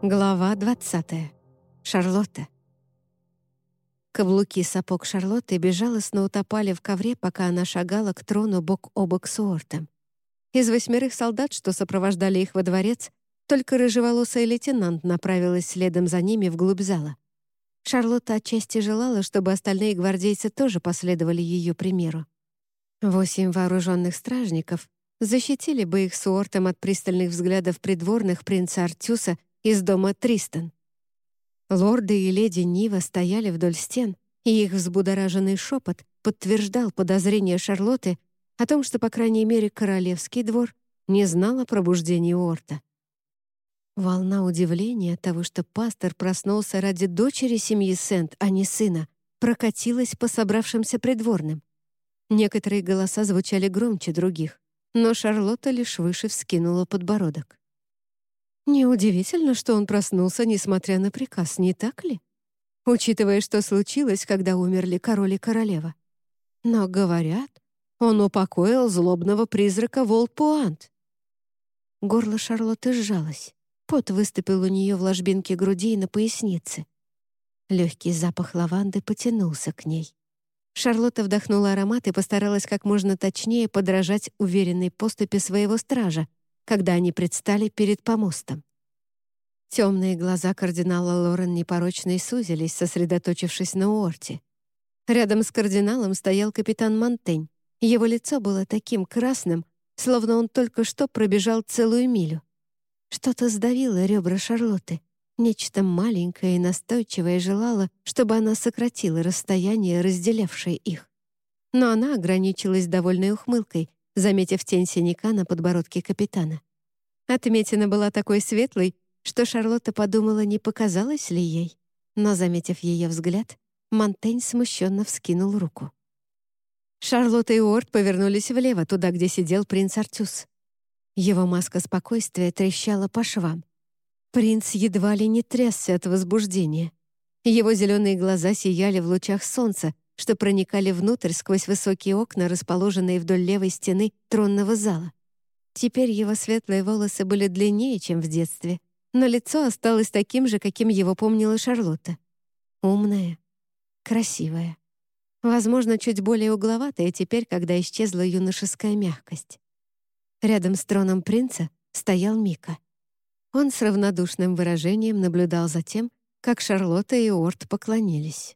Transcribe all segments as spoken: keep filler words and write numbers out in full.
Глава двадцатая. Шарлотта. Каблуки сапог Шарлотты безжалостно утопали в ковре, пока она шагала к трону бок о бок с Уортом. Из восьмерых солдат, что сопровождали их во дворец, только рыжеволосый лейтенант направилась следом за ними вглубь зала. Шарлотта отчасти желала, чтобы остальные гвардейцы тоже последовали ее примеру. Восемь вооруженных стражников защитили бы их с Уортом от пристальных взглядов придворных принца Артюса из дома Тристан. Лорды и леди Нива стояли вдоль стен, и их взбудораженный шепот подтверждал подозрения Шарлотты о том, что, по крайней мере, королевский двор не знал о пробуждении Уорта. Волна удивления от того, что пастор проснулся ради дочери семьи Сент, а не сына, прокатилась по собравшимся придворным. Некоторые голоса звучали громче других, но Шарлотта лишь выше вскинула подбородок. Неудивительно, что он проснулся, несмотря на приказ, не так ли? Учитывая, что случилось, когда умерли король и королева. Но, говорят, он упокоил злобного призрака Волпуант. Горло Шарлотты сжалось. Пот выступил у нее в ложбинке груди и на пояснице. Легкий запах лаванды потянулся к ней. Шарлотта вдохнула аромат и постаралась как можно точнее подражать уверенной поступе своего стража, когда они предстали перед помостом. Темные глаза кардинала Лорен непорочно сузились, сосредоточившись на Уорте. Рядом с кардиналом стоял капитан Монтень. Его лицо было таким красным, словно он только что пробежал целую милю. Что-то сдавило ребра Шарлотты. Нечто маленькое и настойчивое желало, чтобы она сократила расстояние, разделявшее их. Но она ограничилась довольной ухмылкой, заметив тень синяка на подбородке капитана. Отметина была такой светлой, что Шарлотта подумала, не показалось ли ей. Но, заметив ее взгляд, Монтень смущенно вскинул руку. Шарлотта и Уорт повернулись влево, туда, где сидел принц Артюс. Его маска спокойствия трещала по швам. Принц едва ли не трясся от возбуждения. Его зеленые глаза сияли в лучах солнца, что проникали внутрь сквозь высокие окна, расположенные вдоль левой стены тронного зала. Теперь его светлые волосы были длиннее, чем в детстве, но лицо осталось таким же, каким его помнила Шарлотта. Умное, красивое. Возможно, чуть более угловатое теперь, когда исчезла юношеская мягкость. Рядом с троном принца стоял Мика. Он с равнодушным выражением наблюдал за тем, как Шарлотта и Уорт поклонились.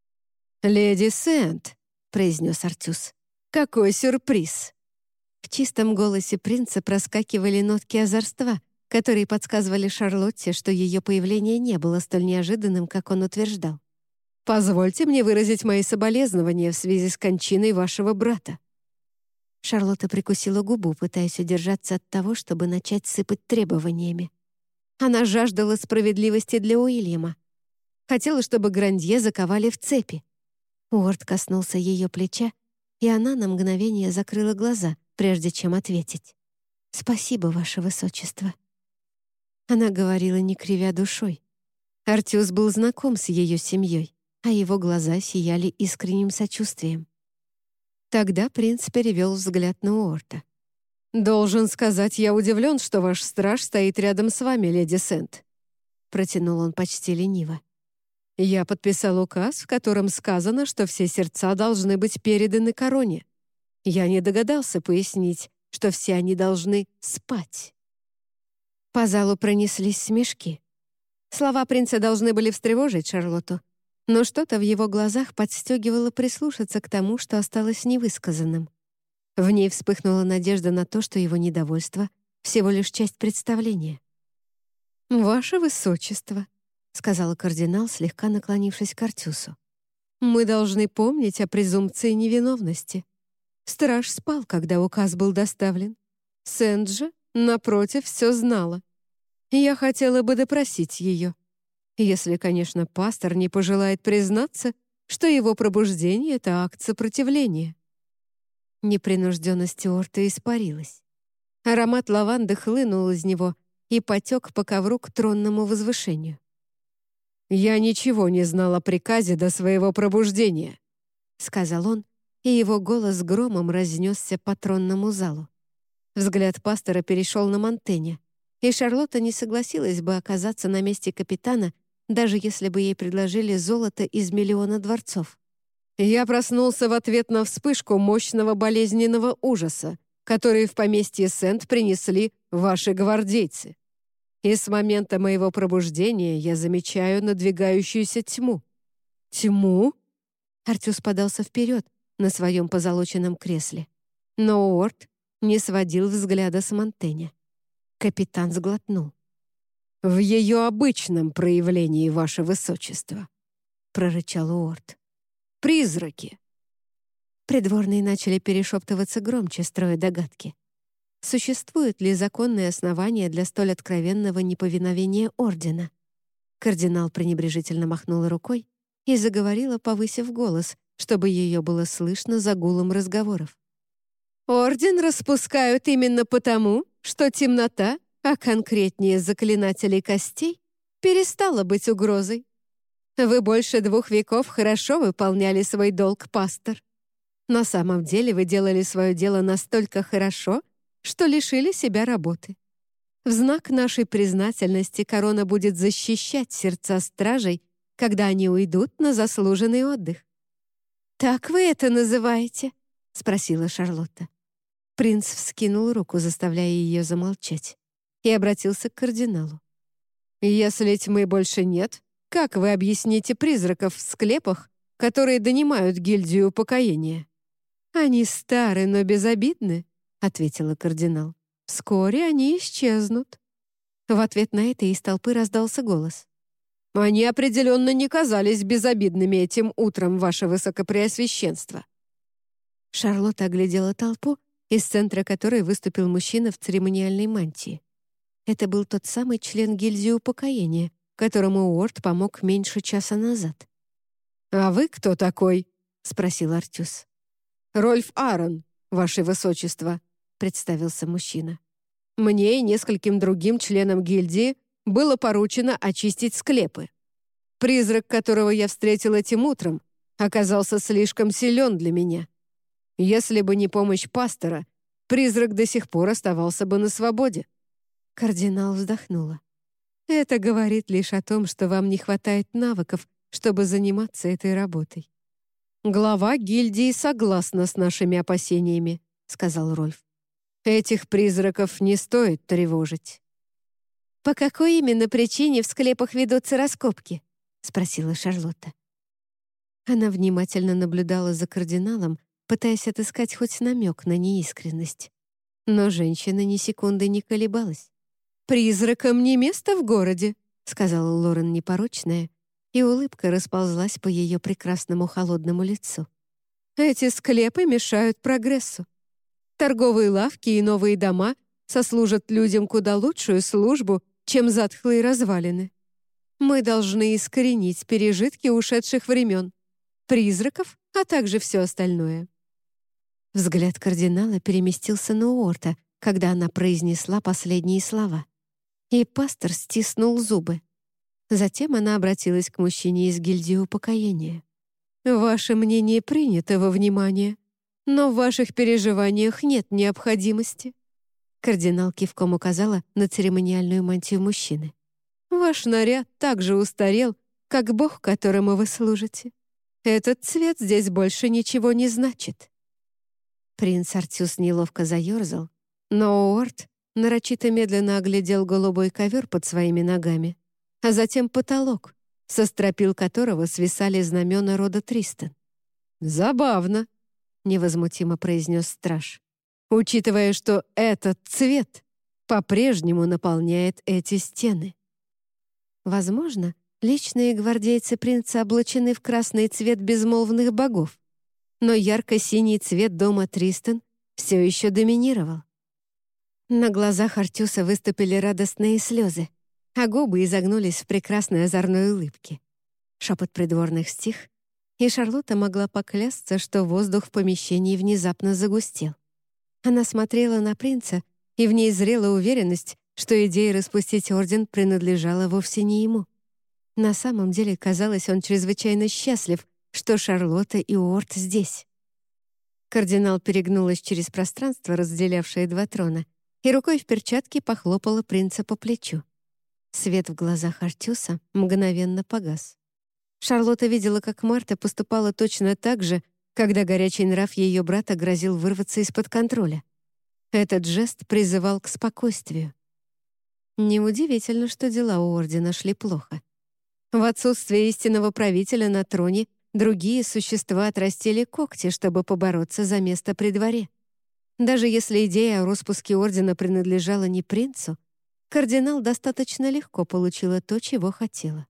«Леди Сент», — произнес Артюс, — «какой сюрприз!» В чистом голосе принца проскакивали нотки озорства, которые подсказывали Шарлотте, что ее появление не было столь неожиданным, как он утверждал. «Позвольте мне выразить мои соболезнования в связи с кончиной вашего брата». Шарлотта прикусила губу, пытаясь удержаться от того, чтобы начать сыпать требованиями. Она жаждала справедливости для Уильяма. Хотела, чтобы Грандье заковали в цепи. Уорт коснулся ее плеча, и она на мгновение закрыла глаза, прежде чем ответить. «Спасибо, ваше высочество». Она говорила, не кривя душой. Артюс был знаком с ее семьей, а его глаза сияли искренним сочувствием. Тогда принц перевел взгляд на Уорта. «Должен сказать, я удивлен, что ваш страж стоит рядом с вами, леди Сент», — протянул он почти лениво. «Я подписал указ, в котором сказано, что все сердца должны быть переданы короне. Я не догадался пояснить, что все они должны спать». По залу пронеслись смешки. Слова принца должны были встревожить Шарлотту, но что-то в его глазах подстегивало прислушаться к тому, что осталось невысказанным. В ней вспыхнула надежда на то, что его недовольство — всего лишь часть представления. «Ваше высочество», — сказал кардинал, слегка наклонившись к Артюсу, «мы должны помнить о презумпции невиновности. Страж спал, когда указ был доставлен. Сент же, напротив, все знала. Я хотела бы допросить ее. Если, конечно, пастор не пожелает признаться, что его пробуждение — это акт сопротивления». Непринужденность Уорта испарилась. Аромат лаванды хлынул из него и потек по ковру к тронному возвышению. «Я ничего не знал о приказе до своего пробуждения», — сказал он, и его голос громом разнесся по тронному залу. Взгляд пастора перешел на Монтэня. И Шарлотта не согласилась бы оказаться на месте капитана, даже если бы ей предложили золото из миллиона дворцов. Я проснулся в ответ на вспышку мощного болезненного ужаса, который в поместье Сент принесли ваши гвардейцы. И с момента моего пробуждения я замечаю надвигающуюся тьму. «Тьму?» Артюс подался вперед на своем позолоченном кресле. Но Уорд не сводил взгляда с Монтэня. Капитан сглотнул. «В ее обычном проявлении, ваше высочество», — прорычал Уорд. «Призраки». Придворные начали перешептываться громче, строя догадки. Существуют ли законные основания для столь откровенного неповиновения Ордена? Кардинал пренебрежительно махнула рукой и заговорила, повысив голос, чтобы ее было слышно за гулом разговоров. «Орден распускают именно потому, что темнота, а конкретнее заклинателей костей, перестала быть угрозой. Вы больше двух веков хорошо выполняли свой долг, пастор. На самом деле вы делали свое дело настолько хорошо, что лишили себя работы. В знак нашей признательности корона будет защищать сердца стражей, когда они уйдут на заслуженный отдых». «Так вы это называете?» — спросила Шарлотта. Принц вскинул руку, заставляя ее замолчать, и обратился к кардиналу. «Если тьмы больше нет, как вы объясните призраков в склепах, которые донимают гильдию упокоения?» «Они стары, но безобидны», — ответила кардинал. «Вскоре они исчезнут». В ответ на это из толпы раздался голос. «Они определенно не казались безобидными этим утром, ваше высокопреосвященство». Шарлотта оглядела толпу, из центра которой выступил мужчина в церемониальной мантии. Это был тот самый член гильдии упокоения, которому Уорд помог меньше часа назад. «А вы кто такой?» — спросил Артюс. «Рольф Аарон, ваше высочество», — представился мужчина. «Мне и нескольким другим членам гильдии было поручено очистить склепы. Призрак, которого я встретил этим утром, оказался слишком силен для меня. Если бы не помощь пастора, призрак до сих пор оставался бы на свободе». Кардинал вздохнула. «Это говорит лишь о том, что вам не хватает навыков, чтобы заниматься этой работой». «Глава гильдии согласна с нашими опасениями», — сказал Рольф. «Этих призраков не стоит тревожить». «По какой именно причине в склепах ведутся раскопки?» — спросила Шарлотта. Она внимательно наблюдала за кардиналом, пытаясь отыскать хоть намек на неискренность. Но женщина ни секунды не колебалась. «Призракам не место в городе», — сказала Лорен непорочная, и улыбка расползлась по ее прекрасному холодному лицу. «Эти склепы мешают прогрессу. Торговые лавки и новые дома сослужат людям куда лучшую службу, чем затхлые развалины. Мы должны искоренить пережитки ушедших времен, призраков, а также все остальное». Взгляд кардинала переместился на Уорта, когда она произнесла последние слова. И пастор стиснул зубы. Затем она обратилась к мужчине из гильдии упокоения. «Ваше мнение принято во внимание, но в ваших переживаниях нет необходимости». Кардинал кивком указала на церемониальную мантию мужчины. «Ваш наряд так же устарел, как бог, которому вы служите. Этот цвет здесь больше ничего не значит». Принц Артюс неловко заерзал, но Уорд нарочито медленно оглядел голубой ковер под своими ногами, а затем потолок, со стропил которого свисали знамена рода Тристан. «Забавно», — невозмутимо произнес страж, «учитывая, что этот цвет по-прежнему наполняет эти стены». Возможно, личные гвардейцы принца облачены в красный цвет безмолвных богов, но ярко-синий цвет дома Тристан все еще доминировал. На глазах Артюса выступили радостные слезы, а губы изогнулись в прекрасной озорной улыбке. Шепот придворных стих, и Шарлотта могла поклясться, что воздух в помещении внезапно загустел. Она смотрела на принца, и в ней зрела уверенность, что идея распустить орден принадлежала вовсе не ему. На самом деле, казалось, он чрезвычайно счастлив, что Шарлотта и Уорд здесь. Кардинал перегнулась через пространство, разделявшее два трона, и рукой в перчатке похлопала принца по плечу. Свет в глазах Артюса мгновенно погас. Шарлотта видела, как Марта поступала точно так же, когда горячий нрав ее брата грозил вырваться из-под контроля. Этот жест призывал к спокойствию. Неудивительно, что дела у Ордена шли плохо. В отсутствие истинного правителя на троне другие существа отрастили когти, чтобы побороться за место при дворе. Даже если идея о распуске Ордена принадлежала не принцу, кардинал достаточно легко получила то, чего хотела.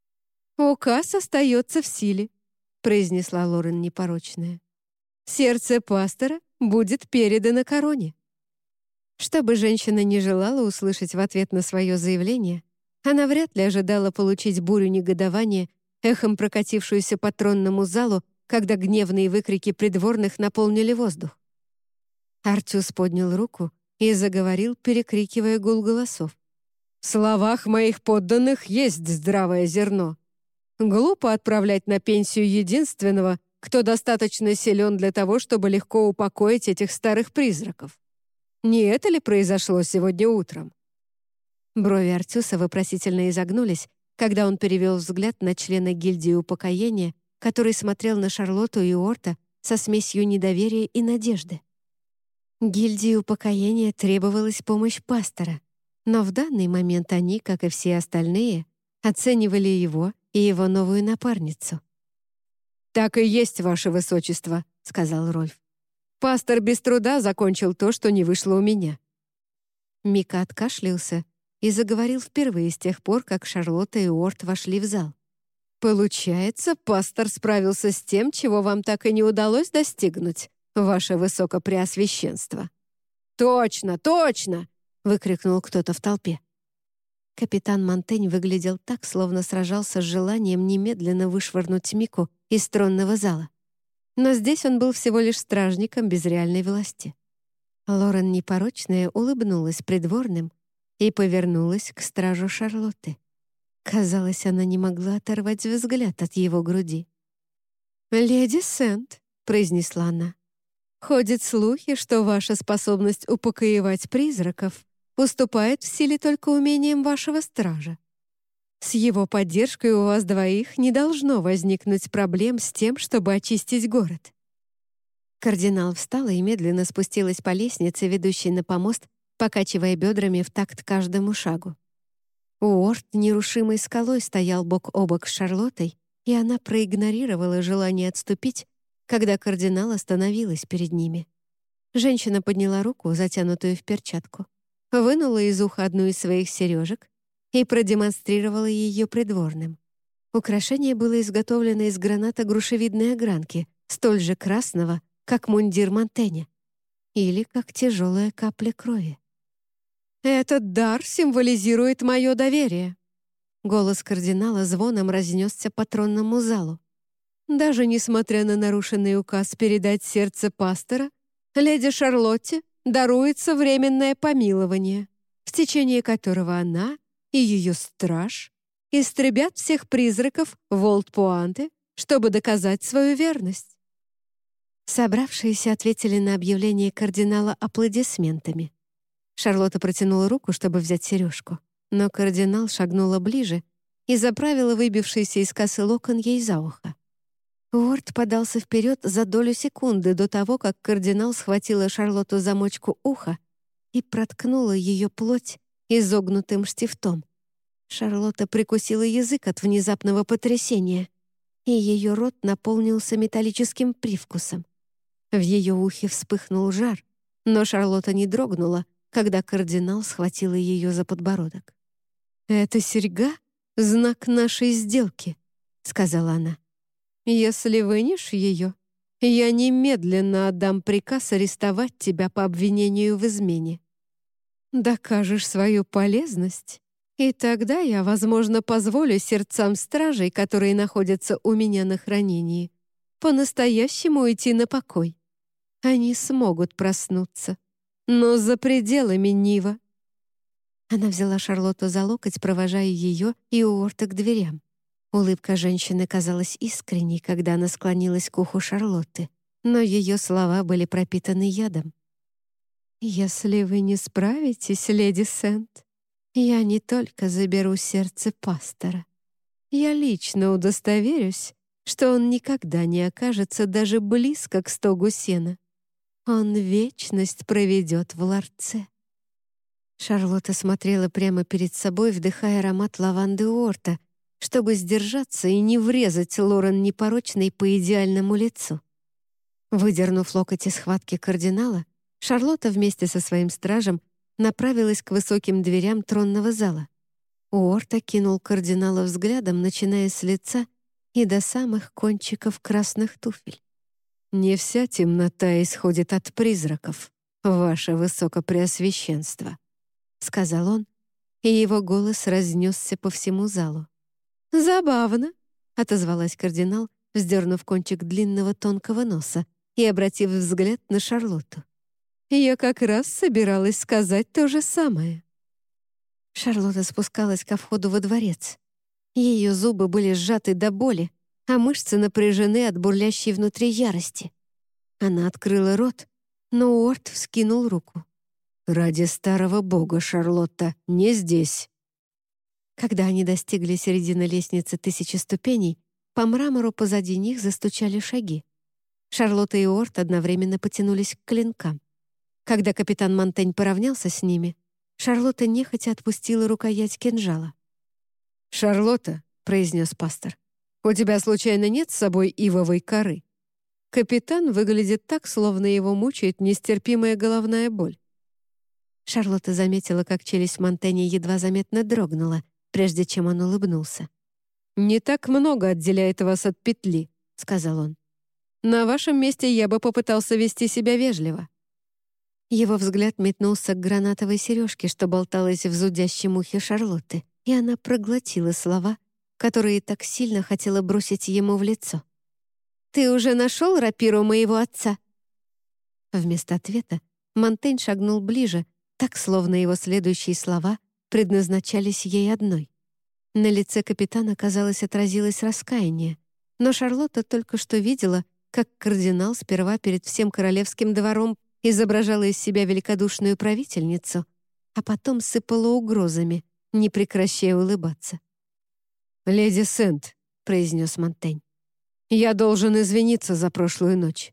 «Указ остается в силе», — произнесла Лорен непорочная. «Сердце пастора будет передано короне». Что бы женщина не желала услышать в ответ на свое заявление, она вряд ли ожидала получить бурю негодования, эхом прокатившуюся по тронному залу, когда гневные выкрики придворных наполнили воздух. Артюс поднял руку и заговорил, перекрикивая гул голосов. «В словах моих подданных есть здравое зерно. Глупо отправлять на пенсию единственного, кто достаточно силен для того, чтобы легко упокоить этих старых призраков. Не это ли произошло сегодня утром?» Брови Артюса вопросительно изогнулись, когда он перевел взгляд на члена гильдии упокоения, который смотрел на Шарлотту и Уорта со смесью недоверия и надежды. Гильдии упокоения требовалась помощь пастора, но в данный момент они, как и все остальные, оценивали его и его новую напарницу. «Так и есть, ваше высочество», — сказал Рольф. «Пастор без труда закончил то, что не вышло у меня». Мика откашлялся и заговорил впервые с тех пор, как Шарлотта и Уорт вошли в зал. «Получается, пастор справился с тем, чего вам так и не удалось достигнуть, ваше высокопреосвященство». «Точно, точно!» — выкрикнул кто-то в толпе. Капитан Монтень выглядел так, словно сражался с желанием немедленно вышвырнуть Мику из тронного зала. Но здесь он был всего лишь стражником без реальной власти. Лорен непорочная улыбнулась придворным и повернулась к стражу Шарлотты. Казалось, она не могла оторвать взгляд от его груди. «Леди Сент», — произнесла она, — «ходят слухи, что ваша способность упокоевать призраков уступает в силе только умениям вашего стража. С его поддержкой у вас двоих не должно возникнуть проблем с тем, чтобы очистить город». Кардинал встала и медленно спустилась по лестнице, ведущей на помост, покачивая бедрами в такт каждому шагу. Уорт нерушимой скалой стоял бок о бок с Шарлоттой, и она проигнорировала желание отступить, когда кардинал остановилась перед ними. Женщина подняла руку, затянутую в перчатку, вынула из уха одну из своих сережек и продемонстрировала ее придворным. Украшение было изготовлено из граната грушевидной огранки, столь же красного, как мундир Монтэня, или как тяжелая капля крови. «Этот дар символизирует мое доверие». Голос кардинала звоном разнесся по тронному залу. «Даже несмотря на нарушенный указ передать сердце пастора, леди Шарлотте даруется временное помилование, в течение которого она и ее страж истребят всех призраков Волт-Пуанте, чтобы доказать свою верность». Собравшиеся ответили на объявление кардинала аплодисментами. Шарлотта протянула руку, чтобы взять сережку, но кардинал шагнула ближе и заправила выбившийся из косы локон ей за ухо. Уорт подался вперед за долю секунды до того, как кардинал схватила Шарлотту замочку уха и проткнула ее плоть изогнутым штифтом. Шарлотта прикусила язык от внезапного потрясения, и ее рот наполнился металлическим привкусом. В ее ухе вспыхнул жар, но Шарлотта не дрогнула, когда кардинал схватила ее за подбородок. «Это серьга — знак нашей сделки», — сказала она. «Если вынешь ее, я немедленно отдам приказ арестовать тебя по обвинению в измене. Докажешь свою полезность, и тогда я, возможно, позволю сердцам стражей, которые находятся у меня на хранении, по-настоящему уйти на покой. Они смогут проснуться, но за пределами Нива». Она взяла Шарлотту за локоть, провожая ее и Уорта к дверям. Улыбка женщины казалась искренней, когда она склонилась к уху Шарлотты, но ее слова были пропитаны ядом. «Если вы не справитесь, леди Сент, я не только заберу сердце пастора. Я лично удостоверюсь, что он никогда не окажется даже близко к стогу сена. Он вечность проведет в ларце». Шарлотта смотрела прямо перед собой, вдыхая аромат лаванды Уорта, чтобы сдержаться и не врезать Лорен непорочной по идеальному лицу. Выдернув локоть из схватки кардинала, Шарлотта вместе со своим стражем направилась к высоким дверям тронного зала. Уорт окинул кардинала взглядом, начиная с лица и до самых кончиков красных туфель. «Не вся темнота исходит от призраков, ваше высокопреосвященство», — сказал он, и его голос разнесся по всему залу. «Забавно», — отозвалась кардинал, вздернув кончик длинного тонкого носа и обратив взгляд на Шарлотту. «Я как раз собиралась сказать то же самое». Шарлотта спускалась ко входу во дворец. Ее зубы были сжаты до боли, а мышцы напряжены от бурлящей внутри ярости. Она открыла рот, но Уорт вскинул руку. «Ради старого бога, Шарлотта, не здесь!» Когда они достигли середины лестницы тысячи ступеней, по мрамору позади них застучали шаги. Шарлотта и Уорт одновременно потянулись к клинкам. Когда капитан Монтень поравнялся с ними, Шарлотта нехотя отпустила рукоять кинжала. «Шарлотта», — произнес пастор, — «у тебя случайно нет с собой ивовой коры?» Капитан выглядит так, словно его мучает нестерпимая головная боль. Шарлотта заметила, как челюсть Монтэня едва заметно дрогнула, прежде чем он улыбнулся. «Не так много отделяет вас от петли», — сказал он. «На вашем месте я бы попытался вести себя вежливо». Его взгляд метнулся к гранатовой сережке, что болталась в зудящем ухе Шарлотты, и она проглотила слова, которые так сильно хотела бросить ему в лицо. «Ты уже нашел рапиру моего отца?» Вместо ответа Монтень шагнул ближе, так, словно его следующие слова предназначались ей одной. На лице капитана, казалось, отразилось раскаяние, но Шарлотта только что видела, как кардинал сперва перед всем королевским двором изображала из себя великодушную правительницу, а потом сыпала угрозами, не прекращая улыбаться. «Леди Сент», — произнес Монтень, — «я должен извиниться за прошлую ночь».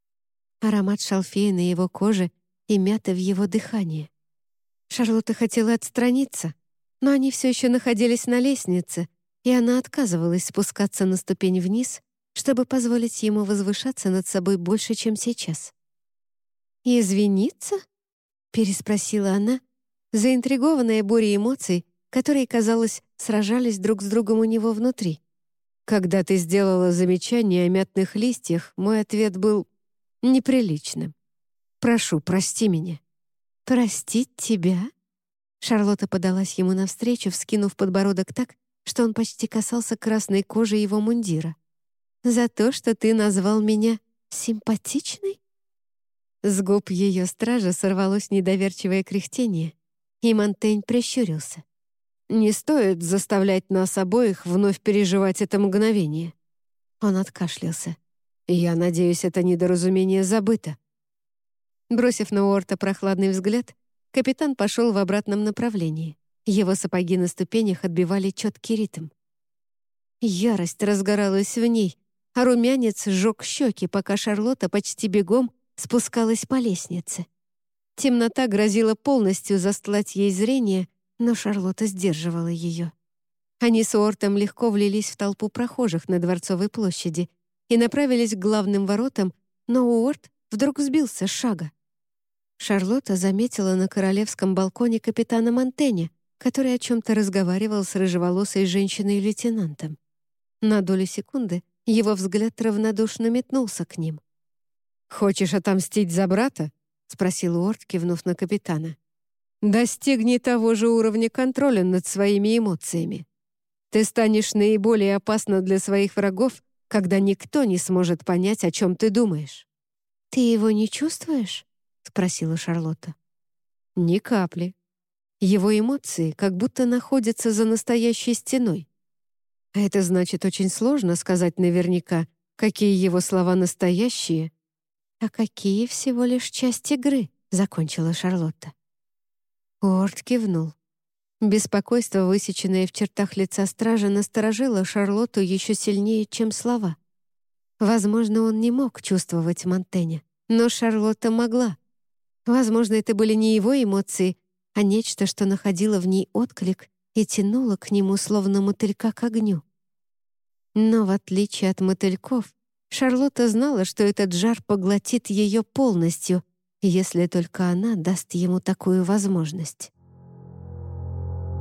Аромат шалфея на его коже и мята в его дыхании. Шарлотта хотела отстраниться, но они все еще находились на лестнице, и она отказывалась спускаться на ступень вниз, чтобы позволить ему возвышаться над собой больше, чем сейчас. «Извиниться?» — переспросила она, заинтригованная бурей эмоций, которые, казалось, сражались друг с другом у него внутри. «Когда ты сделала замечание о мятных листьях, мой ответ был неприличным. Прошу, прости меня». «Простить тебя?» Шарлотта подалась ему навстречу, вскинув подбородок так, что он почти касался красной кожи его мундира. «За то, что ты назвал меня симпатичной?» С губ ее стража сорвалось недоверчивое кряхтение, и Монтень прищурился. «Не стоит заставлять нас обоих вновь переживать это мгновение». Он откашлялся. «Я надеюсь, это недоразумение забыто». Бросив на Уорта прохладный взгляд, капитан пошел в обратном направлении. Его сапоги на ступенях отбивали четкий ритм. Ярость разгоралась в ней, а румянец сжег щеки, пока Шарлотта почти бегом спускалась по лестнице. Темнота грозила полностью застлать ей зрение, но Шарлотта сдерживала ее. Они с Уортом легко влились в толпу прохожих на Дворцовой площади и направились к главным воротам, но Уорт вдруг сбился с шага. Шарлотта заметила на королевском балконе капитана Монтэня, который о чем-то разговаривал с рыжеволосой женщиной-лейтенантом. На долю секунды его взгляд равнодушно метнулся к ним. «Хочешь отомстить за брата?» — спросил Уорт, кивнув на капитана. «Достигни того же уровня контроля над своими эмоциями. Ты станешь наиболее опасна для своих врагов, когда никто не сможет понять, о чем ты думаешь». «Ты его не чувствуешь?» — спросила Шарлотта. «Ни капли. Его эмоции как будто находятся за настоящей стеной. А это значит, очень сложно сказать наверняка, какие его слова настоящие, а какие всего лишь часть игры», — закончила Шарлотта. Уорд кивнул. Беспокойство, высеченное в чертах лица стража, насторожило Шарлотту еще сильнее, чем слова. Возможно, он не мог чувствовать Монтэня, но Шарлотта могла. Возможно, это были не его эмоции, а нечто, что находило в ней отклик и тянуло к нему, словно мотылька к огню. Но в отличие от мотыльков, Шарлотта знала, что этот жар поглотит ее полностью, если только она даст ему такую возможность.